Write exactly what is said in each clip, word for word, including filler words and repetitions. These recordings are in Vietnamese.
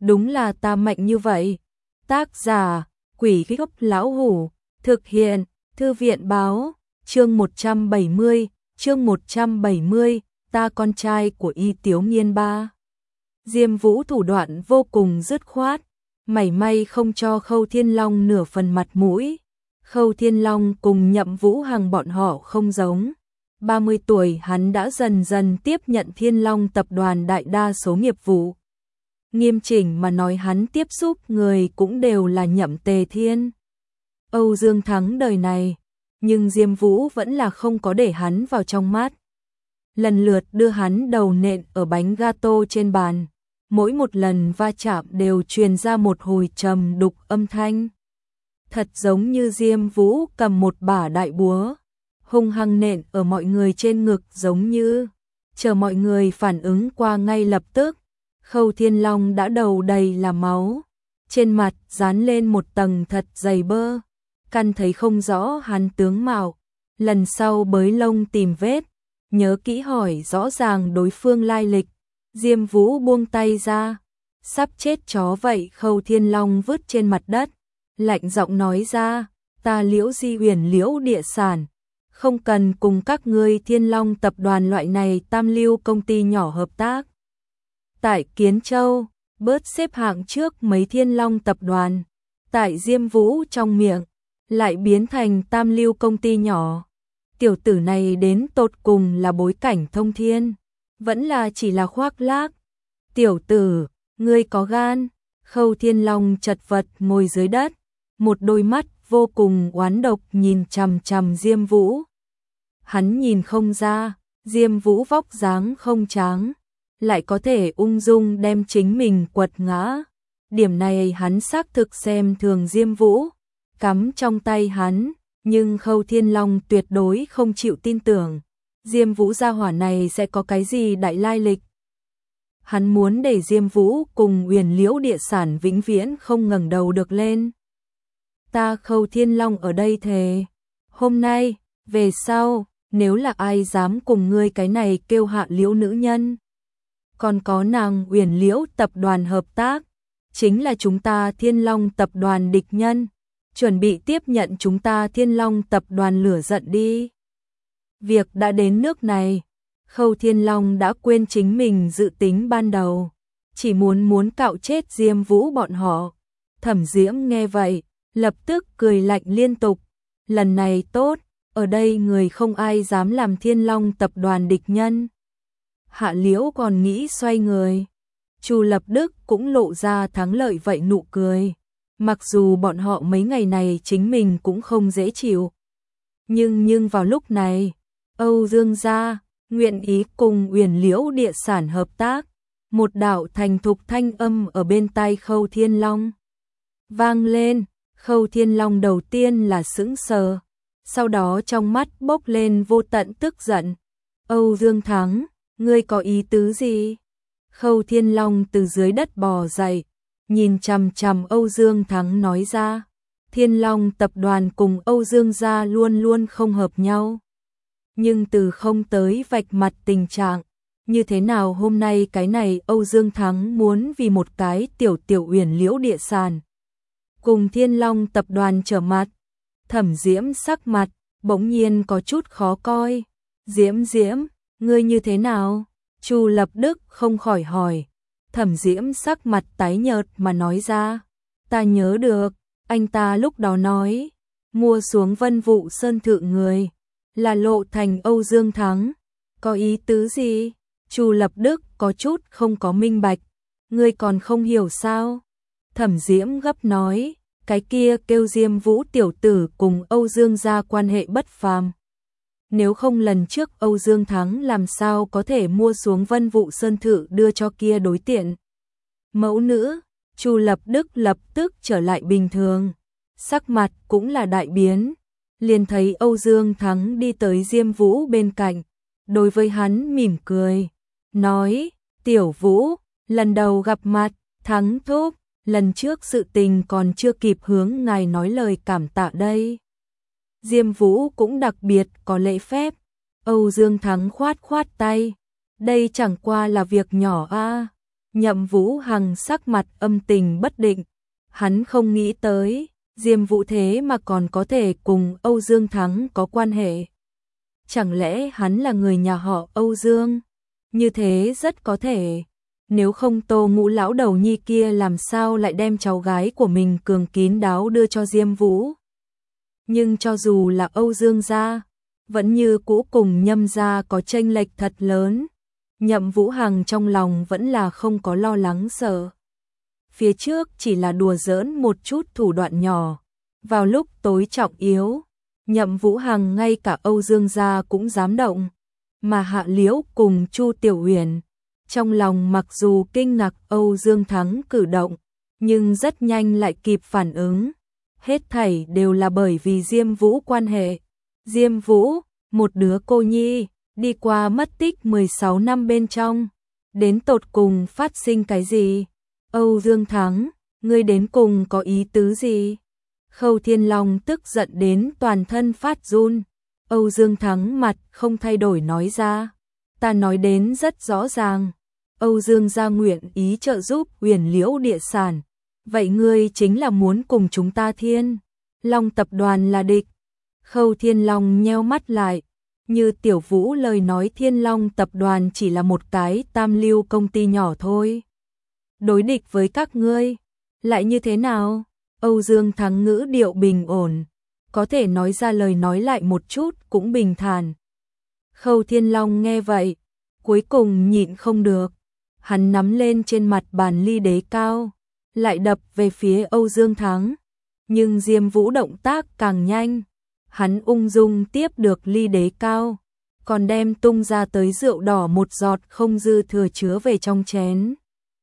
đúng là ta mạnh như vậy. Tác giả, Quỷ Gốc Lão Hủ, thực hiện, Thư viện Báo, chương một trăm bảy mươi, chương một trăm bảy mươi, ta con trai của Y Tiếu Nghiên ba. Diêm Vũ thủ đoạn vô cùng dứt khoát, mảy may không cho Khâu Thiên Long nửa phần mặt mũi. Khâu Thiên Long cùng Nhậm Vũ Hằng bọn họ không giống. ba mươi tuổi hắn đã dần dần tiếp nhận Thiên Long tập đoàn đại đa số nghiệp vụ. Nghiêm chỉnh mà nói hắn tiếp xúc người cũng đều là Nhậm Tề Thiên, Âu Dương Thắng đời này, nhưng Diêm Vũ vẫn là không có để hắn vào trong mắt. Lần lượt đưa hắn đầu nện ở bánh gato trên bàn, mỗi một lần va chạm đều truyền ra một hồi trầm đục âm thanh. Thật giống như Diêm Vũ cầm một bả đại búa, hung hăng nện ở mọi người trên ngực, giống như chờ mọi người phản ứng qua ngay lập tức. Khâu Thiên Long đã đầu đầy là máu, trên mặt dán lên một tầng thật dày bơ, căn thấy không rõ hắn tướng mạo, lần sau bới lông tìm vết, nhớ kỹ hỏi rõ ràng đối phương lai lịch. Diêm Vũ buông tay ra, sắp chết chó vậy. Khâu Thiên Long vứt trên mặt đất, lạnh giọng nói ra, ta Liễu Di Huyền Liễu Địa Sản, không cần cùng các ngươi Thiên Long tập đoàn loại này tam lưu công ty nhỏ hợp tác. Tại Kiến Châu, bớt xếp hạng trước mấy Thiên Long tập đoàn, tại Diêm Vũ trong miệng, lại biến thành tam lưu công ty nhỏ. Tiểu tử này đến tột cùng là bối cảnh thông thiên, vẫn là chỉ là khoác lác. Tiểu tử, ngươi có gan. Khâu Thiên Long chật vật ngồi dưới đất, một đôi mắt vô cùng oán độc nhìn chằm chằm Diêm Vũ. Hắn nhìn không ra, Diêm Vũ vóc dáng không tráng, lại có thể ung dung đem chính mình quật ngã. Điểm này hắn xác thực xem thường Diêm Vũ, cắm trong tay hắn, nhưng Khâu Thiên Long tuyệt đối không chịu tin tưởng Diêm Vũ gia hỏa này sẽ có cái gì đại lai lịch. Hắn muốn để Diêm Vũ cùng Huyền Liễu Địa Sản vĩnh viễn không ngẩng đầu được lên. Ta Khâu Thiên Long ở đây thề, hôm nay, về sau, nếu là ai dám cùng ngươi cái này kêu hạ liễu nữ nhân, còn có nàng Huyền Liễu tập đoàn hợp tác, chính là chúng ta Thiên Long tập đoàn địch nhân, chuẩn bị tiếp nhận chúng ta Thiên Long tập đoàn lửa giận đi. Việc đã đến nước này, Khâu Thiên Long đã quên chính mình dự tính ban đầu, chỉ muốn muốn cạo chết Diêm Vũ bọn họ. Thẩm Diễm nghe vậy, lập tức cười lạnh liên tục. Lần này tốt, ở đây người không ai dám làm Thiên Long tập đoàn địch nhân. Hạ Liễu còn nghĩ xoay người, Chu Lập Đức cũng lộ ra thắng lợi vậy nụ cười. Mặc dù bọn họ mấy ngày này chính mình cũng không dễ chịu, nhưng nhưng vào lúc này, Âu Dương gia nguyện ý cùng Huyền Liễu Địa Sản hợp tác. Một đạo thành thục thanh âm ở bên tai Khâu Thiên Long vang lên. Khâu Thiên Long đầu tiên là sững sờ, sau đó trong mắt bốc lên vô tận tức giận. Âu Dương Thắng, ngươi có ý tứ gì? Khâu Thiên Long từ dưới đất bò dậy, nhìn chằm chằm Âu Dương Thắng nói ra, Thiên Long tập đoàn cùng Âu Dương gia luôn luôn không hợp nhau. Nhưng từ không tới vạch mặt tình trạng, như thế nào hôm nay cái này Âu Dương Thắng muốn vì một cái tiểu tiểu Huyền Liễu Địa Sản cùng Thiên Long tập đoàn trở mặt. Thẩm Diễm sắc mặt bỗng nhiên có chút khó coi. Diễm Diễm, ngươi như thế nào? Chu Lập Đức không khỏi hỏi. Thẩm Diễm sắc mặt tái nhợt mà nói ra, ta nhớ được, anh ta lúc đó nói, mua xuống Vân Vũ Sơn Thượng người là Lộ Thành Âu Dương Thắng. Có ý tứ gì? Chu Lập Đức có chút không có minh bạch. Ngươi còn không hiểu sao? Thẩm Diễm gấp nói, cái kia kêu Diêm Vũ tiểu tử cùng Âu Dương gia quan hệ bất phàm. Nếu không lần trước Âu Dương Thắng làm sao có thể mua xuống Vân Vũ Sơn Thự đưa cho kia đối tiện mẫu nữ. Chu Lập Đức lập tức trở lại bình thường, sắc mặt cũng là đại biến, liền thấy Âu Dương Thắng đi tới Diêm Vũ bên cạnh, đối với hắn mỉm cười, nói, Tiểu Vũ, lần đầu gặp mặt, Thắng thúc, lần trước sự tình còn chưa kịp hướng ngài nói lời cảm tạ đây. Diêm Vũ cũng đặc biệt có lễ phép. Âu Dương Thắng khoát khoát tay, đây chẳng qua là việc nhỏ a. Nhậm Vũ Hằng sắc mặt âm tình bất định, hắn không nghĩ tới, Diêm Vũ thế mà còn có thể cùng Âu Dương Thắng có quan hệ. Chẳng lẽ hắn là người nhà họ Âu Dương? Như thế rất có thể. Nếu không Tô Ngũ lão đầu nhi kia làm sao lại đem cháu gái của mình cường kín đáo đưa cho Diêm Vũ? Nhưng cho dù là Âu Dương gia, vẫn như cũ cùng Nhâm gia có chênh lệch thật lớn. Nhậm Vũ Hằng trong lòng vẫn là không có lo lắng sợ. Phía trước chỉ là đùa giỡn một chút thủ đoạn nhỏ. Vào lúc tối trọng yếu, Nhậm Vũ Hằng ngay cả Âu Dương gia cũng dám động. Mà Hạ Liễu cùng Chu Tiểu Huyền, trong lòng mặc dù kinh ngạc Âu Dương Thắng cử động, nhưng rất nhanh lại kịp phản ứng. Hết thảy đều là bởi vì Diêm Vũ quan hệ. Diêm Vũ, một đứa cô nhi, đi qua mất tích mười sáu năm bên trong. Đến tột cùng phát sinh cái gì? Âu Dương Thắng, ngươi đến cùng có ý tứ gì? Khâu Thiên Long tức giận đến toàn thân phát run. Âu Dương Thắng mặt không thay đổi nói ra. Ta nói đến rất rõ ràng. Âu Dương gia nguyện ý trợ giúp Huyền Liễu địa sản. Vậy ngươi chính là muốn cùng chúng ta Thiên Long tập đoàn là địch. Khâu Thiên Long nheo mắt lại. Như Tiểu Vũ lời nói Thiên Long tập đoàn chỉ là một cái tam lưu công ty nhỏ thôi. Đối địch với các ngươi, lại như thế nào? Âu Dương Thắng ngữ điệu bình ổn, có thể nói ra lời nói lại một chút cũng bình thản. Khâu Thiên Long nghe vậy, cuối cùng nhịn không được. Hắn nắm lên trên mặt bàn ly đế cao, lại đập về phía Âu Dương Thắng. Nhưng Diêm Vũ động tác càng nhanh. Hắn ung dung tiếp được ly đế cao, còn đem tung ra tới rượu đỏ một giọt không dư thừa chứa về trong chén.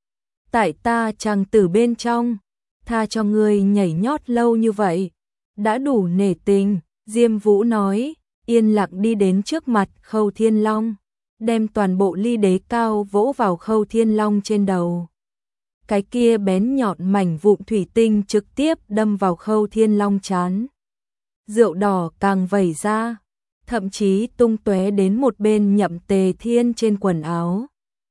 Tại ta chàng tử bên trong, tha cho ngươi nhảy nhót lâu như vậy, đã đủ nể tình. Diêm Vũ nói, yên lặng đi đến trước mặt Khâu Thiên Long, đem toàn bộ ly đế cao vỗ vào Khâu Thiên Long trên đầu. Cái kia bén nhọn mảnh vụn thủy tinh trực tiếp đâm vào Khâu Thiên Long trán. Rượu đỏ càng vẩy ra, thậm chí tung tóe đến một bên Nhậm Tề Thiên trên quần áo.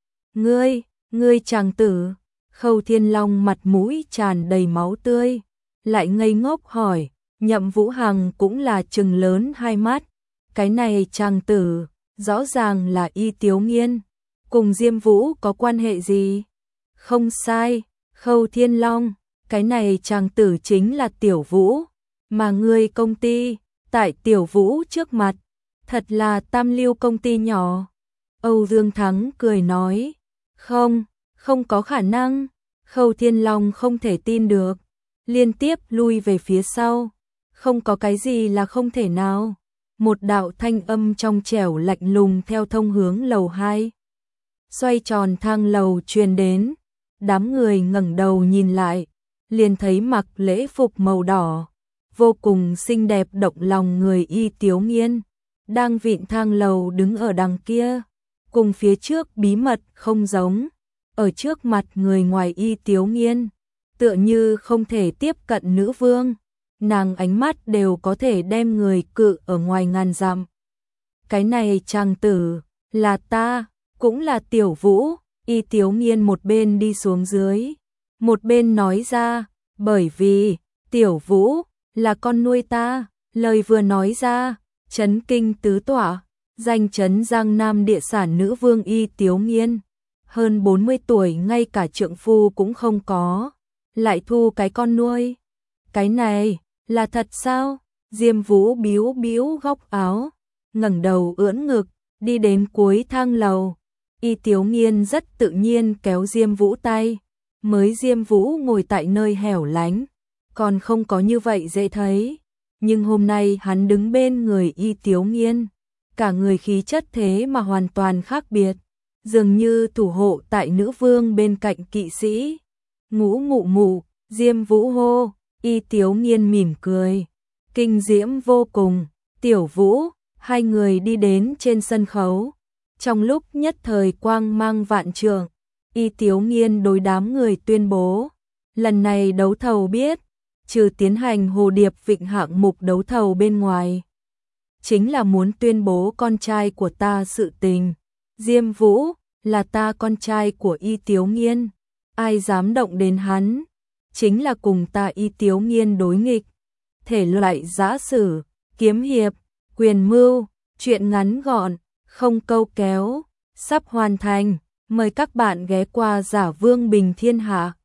Ngươi, ngươi chàng tử. Khâu Thiên Long mặt mũi tràn đầy máu tươi, lại ngây ngốc hỏi. Nhậm Vũ Hằng cũng là trừng lớn hai mắt. Cái này chàng tử, rõ ràng là Y Tiếu Nghiên, cùng Diêm Vũ có quan hệ gì? Không sai, Khâu Thiên Long, cái này chàng tử chính là Tiểu Vũ, mà ngươi công ty, tại Tiểu Vũ trước mặt, thật là tam lưu công ty nhỏ. Âu Dương Thắng cười nói, không, không có khả năng. Khâu Thiên Long không thể tin được, liên tiếp lui về phía sau. Không có cái gì là không thể nào. Một đạo thanh âm trong trẻo lạnh lùng theo thông hướng lầu hai. Xoay tròn thang lầu truyền đến, đám người ngẩng đầu nhìn lại, liền thấy mặc lễ phục màu đỏ, vô cùng xinh đẹp động lòng người Y Tiếu Nghiên, đang vịn thang lầu đứng ở đằng kia, cùng phía trước bí mật không giống. Ở trước mặt người ngoài Y Tiếu Nghiên, tựa như không thể tiếp cận nữ vương, nàng ánh mắt đều có thể đem người cự ở ngoài ngàn dặm. Cái này chàng tử, là ta, cũng là Tiểu Vũ. Y Tiếu Nghiên một bên đi xuống dưới, một bên nói ra, bởi vì, Tiểu Vũ, là con nuôi ta. Lời vừa nói ra, chấn kinh tứ tỏa, danh chấn Giang Nam địa sản nữ vương Y Tiếu Nghiên. Hơn bốn mươi tuổi ngay cả trượng phu cũng không có, lại thu cái con nuôi. Cái này, là thật sao? Diêm Vũ bíu bíu góc áo, ngẩng đầu ưỡn ngực, đi đến cuối thang lầu. Y Tiếu Nghiên rất tự nhiên kéo Diêm Vũ tay, mới Diêm Vũ ngồi tại nơi hẻo lánh, còn không có như vậy dễ thấy. Nhưng hôm nay hắn đứng bên người Y Tiếu Nghiên, cả người khí chất thế mà hoàn toàn khác biệt, dường như thủ hộ tại nữ vương bên cạnh kỵ sĩ. Ngũ mụ mụ, Diêm Vũ hô. Y Tiếu Nghiên mỉm cười, kinh diễm vô cùng. Tiểu Vũ, hai người đi đến trên sân khấu. Trong lúc nhất thời quang mang vạn trượng, Y Tiếu Nghiên đối đám người tuyên bố, lần này đấu thầu biết, trừ tiến hành Hồ Điệp Vịnh hạng mục đấu thầu bên ngoài, chính là muốn tuyên bố con trai của ta sự tình. Diêm Vũ, là ta con trai của Y Tiếu Nghiên, ai dám động đến hắn, chính là cùng ta Y Tiếu Nghiên đối nghịch. Thể loại giã sử, kiếm hiệp, quyền mưu, truyện ngắn gọn, không câu kéo, sắp hoàn thành, mời các bạn ghé qua Giả Vương Bình Thiên Hạ.